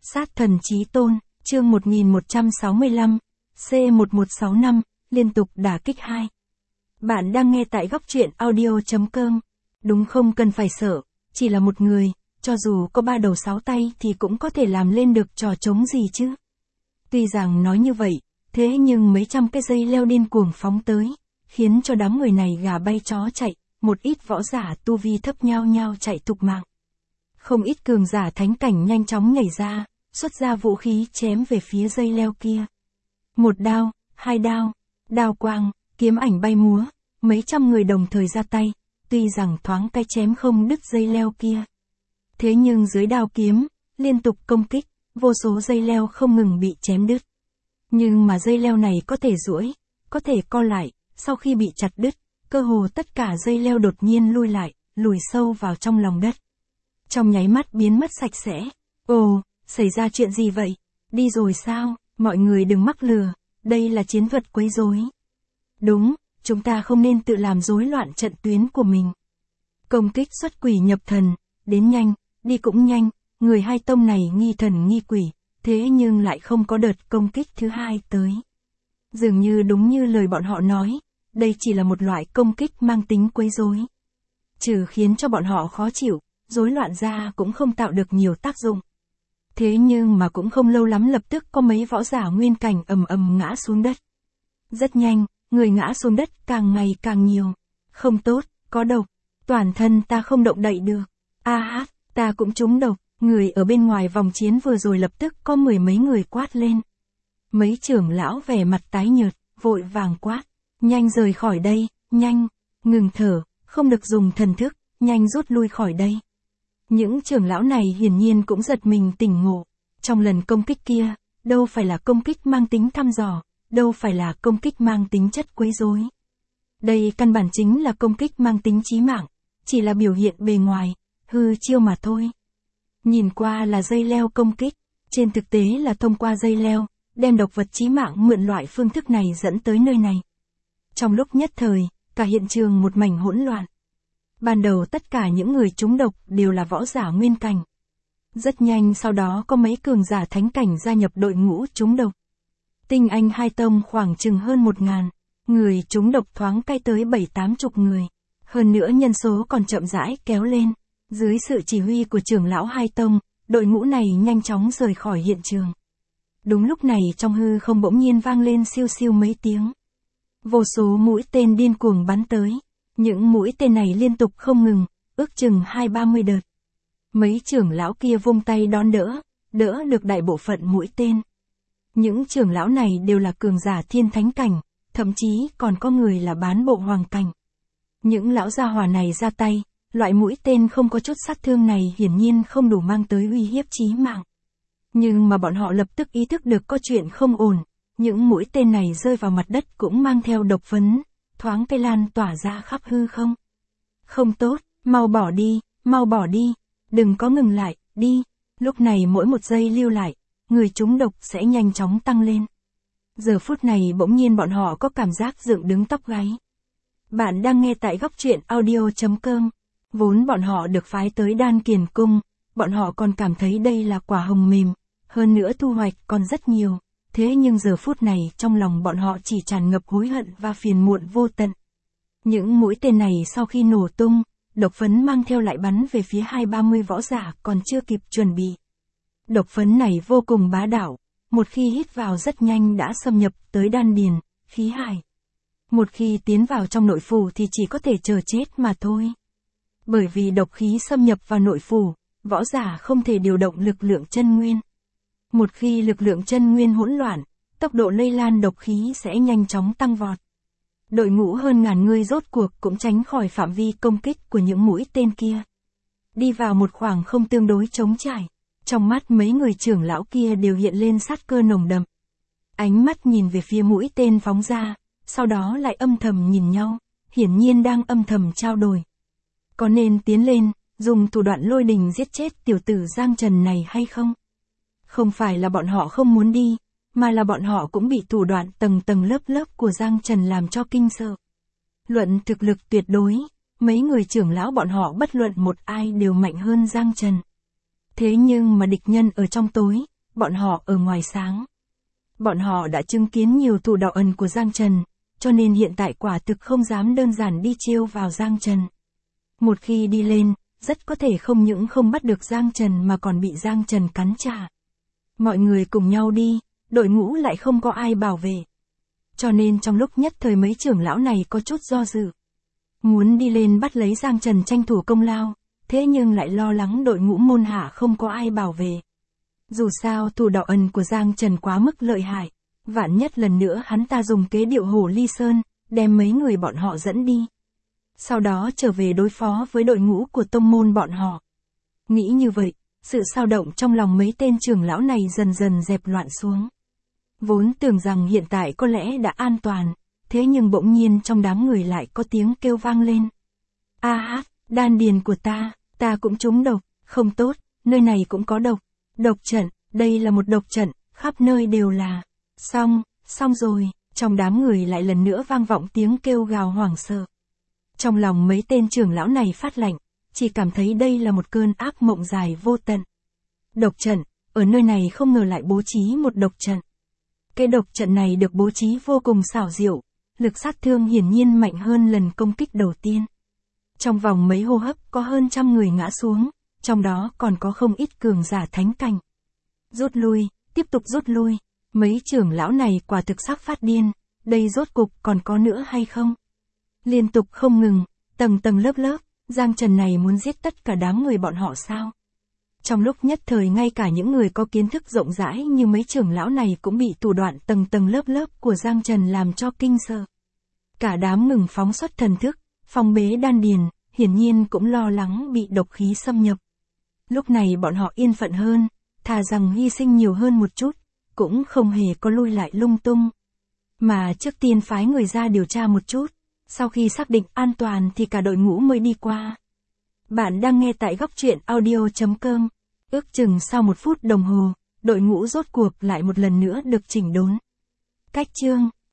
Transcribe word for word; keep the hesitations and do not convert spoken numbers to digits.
Sát thần chí tôn, chương một nghìn một trăm sáu mươi lăm, C một một sáu năm, liên tục đả kích hai. Bạn đang nghe tại góc truyện audio chấm com. Đúng không cần phải sợ, chỉ là một người, cho dù có ba đầu sáu tay thì cũng có thể làm lên được trò trống gì chứ. Tuy rằng nói như vậy, thế nhưng mấy trăm cái dây leo điên cuồng phóng tới, khiến cho đám người này gà bay chó chạy, một ít võ giả tu vi thấp nhao nhao chạy thục mạng. Không ít cường giả thánh cảnh nhanh chóng nhảy ra, xuất ra vũ khí chém về phía dây leo kia. Một đao, hai đao, đao quang, kiếm ảnh bay múa, mấy trăm người đồng thời ra tay, tuy rằng thoáng cái chém không đứt dây leo kia. Thế nhưng dưới đao kiếm, liên tục công kích, vô số dây leo không ngừng bị chém đứt. Nhưng mà dây leo này có thể duỗi, có thể co lại, sau khi bị chặt đứt, cơ hồ tất cả dây leo đột nhiên lui lại, lùi sâu vào trong lòng đất. Trong nháy mắt biến mất sạch sẽ. Ồ, xảy ra chuyện gì vậy? Đi rồi sao? Mọi người đừng mắc lừa, đây là chiến thuật quấy rối. Đúng, chúng ta không nên tự làm rối loạn trận tuyến của mình. Công kích xuất quỷ nhập thần, đến nhanh, đi cũng nhanh, người hai tông này nghi thần nghi quỷ, thế nhưng lại không có đợt công kích thứ hai tới. Dường như đúng như lời bọn họ nói, đây chỉ là một loại công kích mang tính quấy rối. Trừ khiến cho bọn họ khó chịu, rối loạn ra cũng không tạo được nhiều tác dụng. Thế nhưng mà cũng không lâu lắm lập tức có mấy võ giả nguyên cảnh ầm ầm ngã xuống đất. Rất nhanh, người ngã xuống đất càng ngày càng nhiều. Không tốt, có độc, toàn thân ta không động đậy được. A hát, ta cũng trúng độc. Người ở bên ngoài vòng chiến vừa rồi lập tức có mười mấy người quát lên. Mấy trưởng lão vẻ mặt tái nhợt, vội vàng quát. Nhanh rời khỏi đây, nhanh, ngừng thở, không được dùng thần thức, nhanh rút lui khỏi đây. Những trưởng lão này hiển nhiên cũng giật mình tỉnh ngộ. Trong lần công kích kia, đâu phải là công kích mang tính thăm dò, đâu phải là công kích mang tính chất quấy rối. Đây căn bản chính là công kích mang tính chí mạng, chỉ là biểu hiện bề ngoài, hư chiêu mà thôi. Nhìn qua là dây leo công kích, trên thực tế là thông qua dây leo, đem độc vật chí mạng mượn loại phương thức này dẫn tới nơi này. Trong lúc nhất thời, cả hiện trường một mảnh hỗn loạn. Ban đầu tất cả những người trúng độc đều là võ giả nguyên cảnh. Rất nhanh sau đó có mấy cường giả thánh cảnh gia nhập đội ngũ trúng độc. Tinh anh hai tông khoảng chừng hơn một ngàn, người trúng độc thoáng cay tới bảy tám chục người. Hơn nữa nhân số còn chậm rãi kéo lên. Dưới sự chỉ huy của trưởng lão hai tông, đội ngũ này nhanh chóng rời khỏi hiện trường. Đúng lúc này trong hư không bỗng nhiên vang lên siêu siêu mấy tiếng. Vô số mũi tên điên cuồng bắn tới. Những mũi tên này liên tục không ngừng, ước chừng hai ba mươi đợt. Mấy trưởng lão kia vung tay đón đỡ, đỡ được đại bộ phận mũi tên. Những trưởng lão này đều là cường giả thiên thánh cảnh, thậm chí còn có người là bán bộ hoàng cảnh. Những lão gia hỏa này ra tay, loại mũi tên không có chút sát thương này hiển nhiên không đủ mang tới uy hiếp chí mạng. Nhưng mà bọn họ lập tức ý thức được có chuyện không ổn, những mũi tên này rơi vào mặt đất cũng mang theo độc phấn, thoáng cây lan tỏa ra khắp hư không. Không tốt, mau bỏ đi, mau bỏ đi, đừng có ngừng lại, đi. Lúc này mỗi một giây lưu lại, người trúng độc sẽ nhanh chóng tăng lên. Giờ phút này bỗng nhiên bọn họ có cảm giác dựng đứng tóc gáy. Bạn đang nghe tại góc truyện audio chấm com. Vốn bọn họ được phái tới Đan Kiền Cung, bọn họ còn cảm thấy đây là quả hồng mềm, hơn nữa thu hoạch còn rất nhiều, thế nhưng giờ phút này trong lòng bọn họ chỉ tràn ngập hối hận và phiền muộn vô tận. Những mũi tên này sau khi nổ tung, độc phấn mang theo lại bắn về phía hai ba mươi võ giả còn chưa kịp chuẩn bị. Độc phấn này vô cùng bá đạo, một khi hít vào rất nhanh đã xâm nhập tới đan điền, khí hải. Một khi tiến vào trong nội phủ thì chỉ có thể chờ chết mà thôi. Bởi vì độc khí xâm nhập vào nội phủ, võ giả không thể điều động lực lượng chân nguyên. Một khi lực lượng chân nguyên hỗn loạn, tốc độ lây lan độc khí sẽ nhanh chóng tăng vọt. Đội ngũ hơn ngàn người rốt cuộc cũng tránh khỏi phạm vi công kích của những mũi tên kia. Đi vào một khoảng không tương đối trống trải, trong mắt mấy người trưởng lão kia đều hiện lên sát cơ nồng đậm. Ánh mắt nhìn về phía mũi tên phóng ra, sau đó lại âm thầm nhìn nhau, hiển nhiên đang âm thầm trao đổi. Có nên tiến lên, dùng thủ đoạn lôi đình giết chết tiểu tử Giang Trần này hay không? Không phải là bọn họ không muốn đi, mà là bọn họ cũng bị thủ đoạn tầng tầng lớp lớp của Giang Trần làm cho kinh sợ. Luận thực lực tuyệt đối, mấy người trưởng lão bọn họ bất luận một ai đều mạnh hơn Giang Trần. Thế nhưng mà địch nhân ở trong tối, bọn họ ở ngoài sáng. Bọn họ đã chứng kiến nhiều thủ đoạn ẩn của Giang Trần, cho nên hiện tại quả thực không dám đơn giản đi chiêu vào Giang Trần. Một khi đi lên, rất có thể không những không bắt được Giang Trần mà còn bị Giang Trần cắn trả. Mọi người cùng nhau đi, đội ngũ lại không có ai bảo vệ. Cho nên trong lúc nhất thời mấy trưởng lão này có chút do dự. Muốn đi lên bắt lấy Giang Trần tranh thủ công lao, thế nhưng lại lo lắng đội ngũ môn hạ không có ai bảo vệ. Dù sao thủ đạo ẩn của Giang Trần quá mức lợi hại, vạn nhất lần nữa hắn ta dùng kế điệu Hồ Ly Sơn, đem mấy người bọn họ dẫn đi. Sau đó trở về đối phó với đội ngũ của tông môn bọn họ. Nghĩ như vậy, sự xao động trong lòng mấy tên trưởng lão này dần dần dẹp loạn xuống. Vốn tưởng rằng hiện tại có lẽ đã an toàn, thế nhưng bỗng nhiên trong đám người lại có tiếng kêu vang lên. A hát, đan điền của ta, ta cũng trúng độc, không tốt, nơi này cũng có độc. Độc trận, đây là một độc trận, khắp nơi đều là. Xong, xong rồi, trong đám người lại lần nữa vang vọng tiếng kêu gào hoảng sợ. Trong lòng mấy tên trưởng lão này phát lạnh, chỉ cảm thấy đây là một cơn ác mộng dài vô tận. Độc trận, ở nơi này không ngờ lại bố trí một độc trận. Cái độc trận này được bố trí vô cùng xảo diệu, lực sát thương hiển nhiên mạnh hơn lần công kích đầu tiên. Trong vòng mấy hô hấp có hơn trăm người ngã xuống, trong đó còn có không ít cường giả thánh cảnh. Rút lui, tiếp tục rút lui, mấy trưởng lão này quả thực sắp phát điên, đây rốt cục còn có nữa hay không? Liên tục không ngừng, tầng tầng lớp lớp, Giang Trần này muốn giết tất cả đám người bọn họ sao? Trong lúc nhất thời ngay cả những người có kiến thức rộng rãi như mấy trưởng lão này cũng bị thủ đoạn tầng tầng lớp lớp của Giang Trần làm cho kinh sợ. Cả đám ngừng phóng xuất thần thức, phong bế đan điền, hiển nhiên cũng lo lắng bị độc khí xâm nhập. Lúc này bọn họ yên phận hơn, thà rằng hy sinh nhiều hơn một chút, cũng không hề có lui lại lung tung. Mà trước tiên phái người ra điều tra một chút, sau khi xác định an toàn thì cả đội ngũ mới đi qua. Bạn đang nghe tại góc truyện audio chấm com. Ước chừng sau một phút đồng hồ, đội ngũ rốt cuộc lại một lần nữa được chỉnh đốn. Cách chương